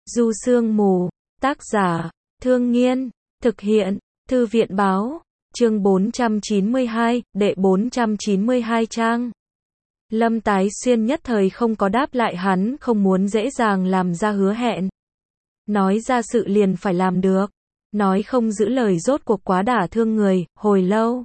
Du Sương Mù, tác giả, Thương Nghiên, thực hiện, Thư viện Báo, chương 492, đệ 492 trang. Lâm Tái Xuyên nhất thời không có đáp lại, hắn không muốn dễ dàng làm ra hứa hẹn. Nói ra sự liền phải làm được, nói không giữ lời rốt cuộc quá đả thương người. Hồi lâu,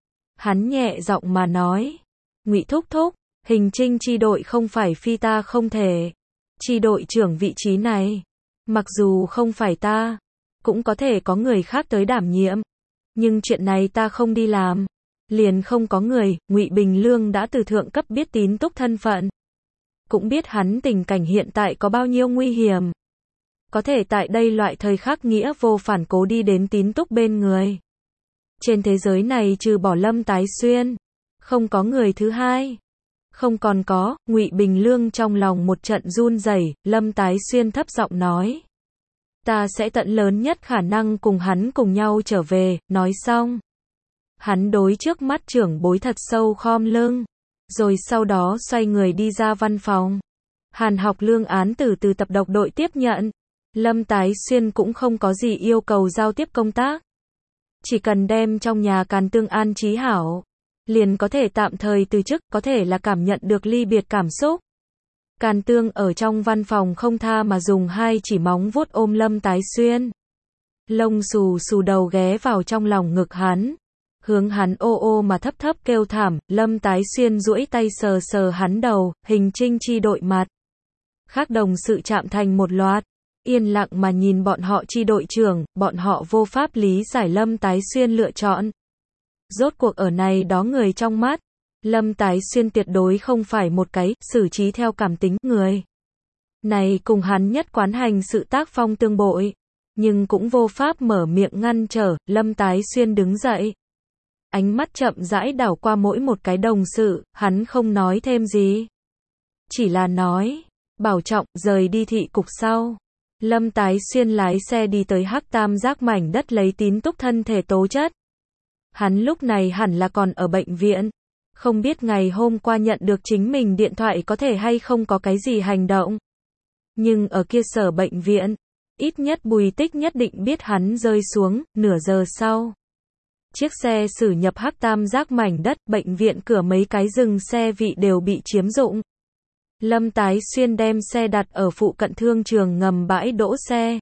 hắn nhẹ giọng mà nói, Ngụy thúc thúc, hình trinh chi đội không phải phi ta không thể. Chi đội trưởng vị trí này, mặc dù không phải ta, cũng có thể có người khác tới đảm nhiệm, nhưng chuyện này ta không đi làm, liền không có người. Ngụy Bình Lương đã từ thượng cấp biết Tín Túc thân phận, cũng biết hắn tình cảnh hiện tại có bao nhiêu nguy hiểm, có thể tại đây loại thời khắc nghĩa vô phản cố đi đến Tín Túc bên người. Trên thế giới này trừ bỏ Lâm Tái Xuyên, không có người thứ hai. Không còn có. Ngụy Bình Lương trong lòng một trận run rẩy. Lâm Tái Xuyên thấp giọng nói, ta sẽ tận lớn nhất khả năng cùng hắn cùng nhau trở về. Nói xong, hắn đối trước mắt trưởng bối thật sâu khom lưng, rồi sau đó xoay người đi ra văn phòng. Hàn Học Lương án tử từ tập độc đội tiếp nhận. Lâm Tái Xuyên cũng không có gì yêu cầu giao tiếp công tác, chỉ cần đem trong nhà Càn Tương an trí hảo, liền có thể tạm thời từ chức. Có thể là cảm nhận được ly biệt cảm xúc, Càn Tương ở trong văn phòng không tha mà dùng hai chỉ móng vuốt ôm Lâm Tái Xuyên, lông xù xù đầu ghé vào trong lòng ngực hắn, hướng hắn ô ô mà thấp thấp kêu thảm. Lâm Tái Xuyên duỗi tay sờ sờ hắn đầu. Hình trinh chi đội mặt khác đồng sự chạm thành một loạt, yên lặng mà nhìn bọn họ. Chi đội trưởng, bọn họ vô pháp lý giải Lâm Tái Xuyên lựa chọn. Rốt cuộc ở này đó người trong mắt, Lâm Tái Xuyên tuyệt đối không phải một cái xử trí theo cảm tính người. Này cùng hắn nhất quán hành sự tác phong tương bội, nhưng cũng vô pháp mở miệng ngăn trở. Lâm Tái Xuyên đứng dậy, ánh mắt chậm rãi đảo qua mỗi một cái đồng sự, hắn không nói thêm gì, chỉ là nói, bảo trọng, rời đi thị cục sau. Lâm Tái Xuyên lái xe đi tới Hắc Tam Giác mảnh đất lấy Tín Túc thân thể tố chất. Hắn lúc này hẳn là còn ở bệnh viện, không biết ngày hôm qua nhận được chính mình điện thoại có thể hay không có cái gì hành động. Nhưng ở kia sở bệnh viện, ít nhất Bùi Tích nhất định biết hắn rơi xuống. Nửa giờ sau, chiếc xe xử nhập Hắc Tam Giác mảnh đất, bệnh viện cửa mấy cái dừng xe vị đều bị chiếm dụng. Lâm Tái Xuyên đem xe đặt ở phụ cận thương trường ngầm bãi đỗ xe,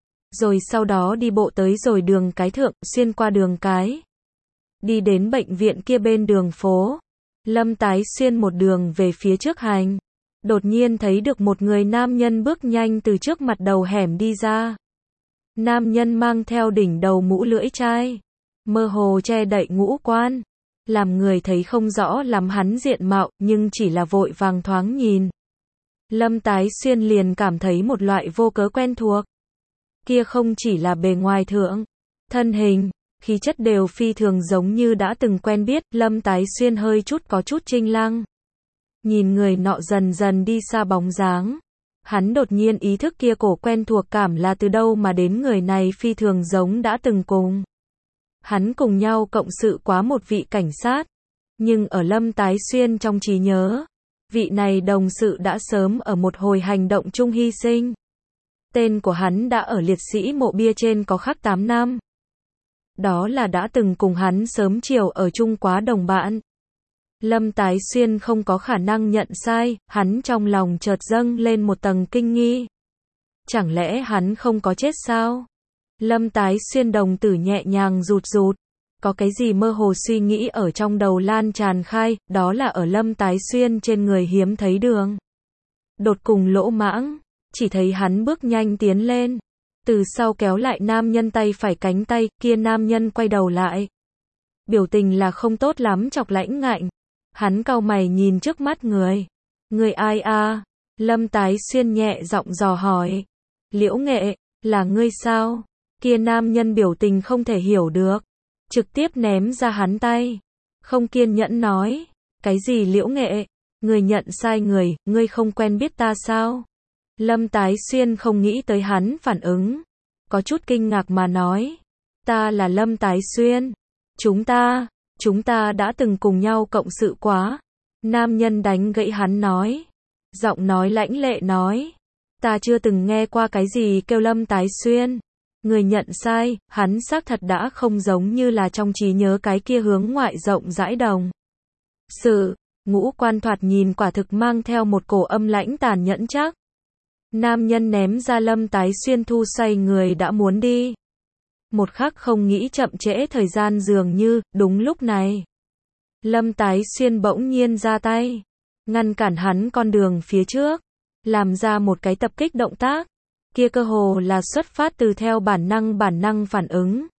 rồi sau đó đi bộ tới rồi đường cái thượng, xuyên qua đường cái, đi đến bệnh viện kia bên đường phố. Lâm Tái Xuyên một đường về phía trước hành, đột nhiên thấy được một người nam nhân bước nhanh từ trước mặt đầu hẻm đi ra. Nam nhân mang theo đỉnh đầu mũ lưỡi chai, mơ hồ che đậy ngũ quan, làm người thấy không rõ lắm hắn diện mạo, nhưng chỉ là vội vàng thoáng nhìn, Lâm Tái Xuyên liền cảm thấy một loại vô cớ quen thuộc. Kia không chỉ là bề ngoài thượng, thân hình, khí chất đều phi thường giống như đã từng quen biết. Lâm Tái Xuyên hơi chút có chút chinh lăng, nhìn người nọ dần dần đi xa bóng dáng, hắn đột nhiên ý thức kia cổ quen thuộc cảm là từ đâu mà đến. Người này phi thường giống đã từng cùng hắn cùng nhau cộng sự quá một vị cảnh sát, nhưng ở Lâm Tái Xuyên trong trí nhớ, vị này đồng sự đã sớm ở một hồi hành động chung hy sinh. Tên của hắn đã ở liệt sĩ mộ bia trên có khắc 8 năm. Đó là đã từng cùng hắn sớm chiều ở chung quá đồng bạn. Lâm Tái Xuyên không có khả năng nhận sai, hắn trong lòng chợt dâng lên một tầng kinh nghi. Chẳng lẽ hắn không có chết sao? Lâm Tái Xuyên đồng tử nhẹ nhàng rụt rụt, có cái gì mơ hồ suy nghĩ ở trong đầu lan tràn khai, đó là ở Lâm Tái Xuyên trên người hiếm thấy đường đột cùng lỗ mãng, chỉ thấy hắn bước nhanh tiến lên, từ sau kéo lại nam nhân tay phải cánh tay. Kia nam nhân quay đầu lại, biểu tình là không tốt lắm, chọc lãnh ngạnh. Hắn cau mày nhìn trước mắt người. Người ai a? Lâm Tái Xuyên nhẹ giọng dò hỏi. Liễu Nghệ, là ngươi sao? Kia nam nhân biểu tình không thể hiểu được, trực tiếp ném ra hắn tay, không kiên nhẫn nói, cái gì Liễu Nghệ? Người nhận sai người, ngươi không quen biết ta sao? Lâm Tái Xuyên không nghĩ tới hắn phản ứng, có chút kinh ngạc mà nói, ta là Lâm Tái Xuyên, chúng ta đã từng cùng nhau cộng sự quá. Nam nhân đánh gãy hắn nói, giọng nói lãnh lệ nói, Ta chưa từng nghe qua cái gì kêu Lâm Tái Xuyên. Người nhận sai, hắn xác thật đã không giống như là trong trí nhớ cái kia hướng ngoại rộng rãi đồng. Sự, ngũ quan thoạt nhìn quả thực mang theo một cổ âm lãnh tàn nhẫn chắc. Nam nhân ném ra Lâm Tái Xuyên thu xoay người đã muốn đi. Một khắc không nghĩ chậm trễ thời gian dường như, đúng lúc này. Lâm Tái Xuyên bỗng nhiên ra tay, ngăn cản hắn con đường phía trước, làm ra một cái tập kích động tác. Kia cơ hồ là xuất phát từ theo bản năng phản ứng.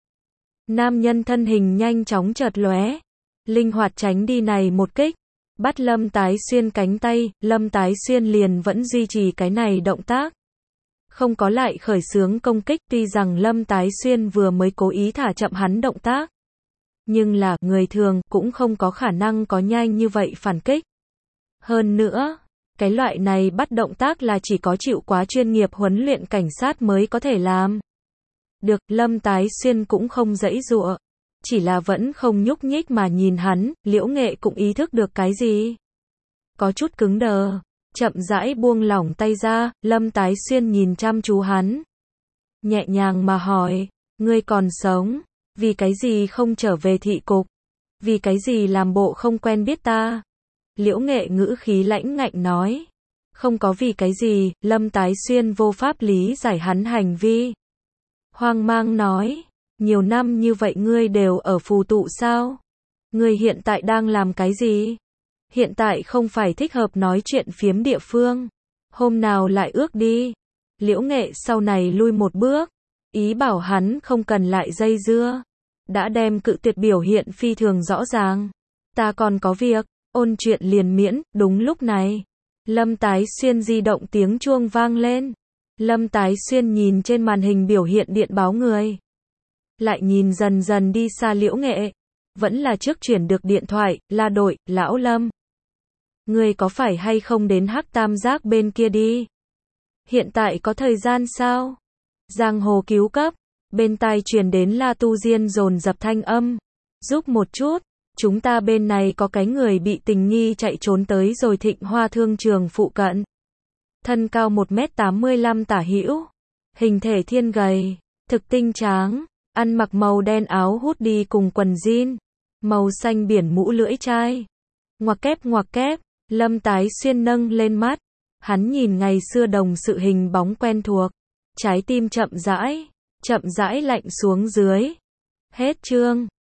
Nam nhân thân hình nhanh chóng chợt lóe, linh hoạt tránh đi này một kích, bắt Lâm Tái Xuyên cánh tay, Lâm Tái Xuyên liền vẫn duy trì cái này động tác. Không có lại khởi xướng công kích, tuy rằng Lâm Tái Xuyên vừa mới cố ý thả chậm hắn động tác. Nhưng là, người thường cũng không có khả năng có nhanh như vậy phản kích. Hơn nữa, cái loại này bắt động tác là chỉ có chịu quá chuyên nghiệp huấn luyện cảnh sát mới có thể làm. Được, Lâm Tái Xuyên cũng không giãy giụa, chỉ là vẫn không nhúc nhích mà nhìn hắn, Liễu Nghệ cũng ý thức được cái gì. Có chút cứng đờ, chậm rãi buông lỏng tay ra, Lâm Tái Xuyên nhìn chăm chú hắn. Nhẹ nhàng mà hỏi, ngươi còn sống, vì cái gì không trở về thị cục, vì cái gì làm bộ không quen biết ta. Liễu Nghệ ngữ khí lãnh ngạnh nói, không có vì cái gì, Lâm Tái Xuyên vô pháp lý giải hắn hành vi. Hoang mang nói, nhiều năm như vậy ngươi đều ở phù tụ sao? Ngươi hiện tại đang làm cái gì? Hiện tại không phải thích hợp nói chuyện phiếm địa phương. Hôm nào lại ước đi. Liễu Nghệ sau này lui một bước, ý bảo hắn không cần lại dây dưa. Đã đem cự tuyệt biểu hiện phi thường rõ ràng. Ta còn có việc, ôn chuyện liền miễn, đúng lúc này. Lâm Tái Xuyên di động tiếng chuông vang lên. Lâm Tái Xuyên nhìn trên màn hình biểu hiện điện báo người. Lại nhìn dần dần đi xa Liễu Nghệ. Vẫn là trước chuyển được điện thoại, la đội, lão Lâm. Ngươi có phải hay không đến Hắc Tam Giác bên kia đi? Hiện tại có thời gian sao? Giang hồ cứu cấp. Bên tai truyền đến La Tu Diên dồn dập thanh âm. Giúp một chút. Chúng ta bên này có cái người bị tình nghi chạy trốn tới rồi Thịnh Hoa thương trường phụ cận. Thân cao 1m85 tả hữu. Hình thể thiên gầy. Thực tinh tráng. Ăn mặc màu đen áo hoodie cùng quần jean. Màu xanh biển mũ lưỡi chai. Ngoặc kép. Lâm Tái Xuyên nâng lên mắt. Hắn nhìn ngày xưa đồng sự hình bóng quen thuộc. Trái tim chậm rãi lạnh xuống dưới. Hết chương.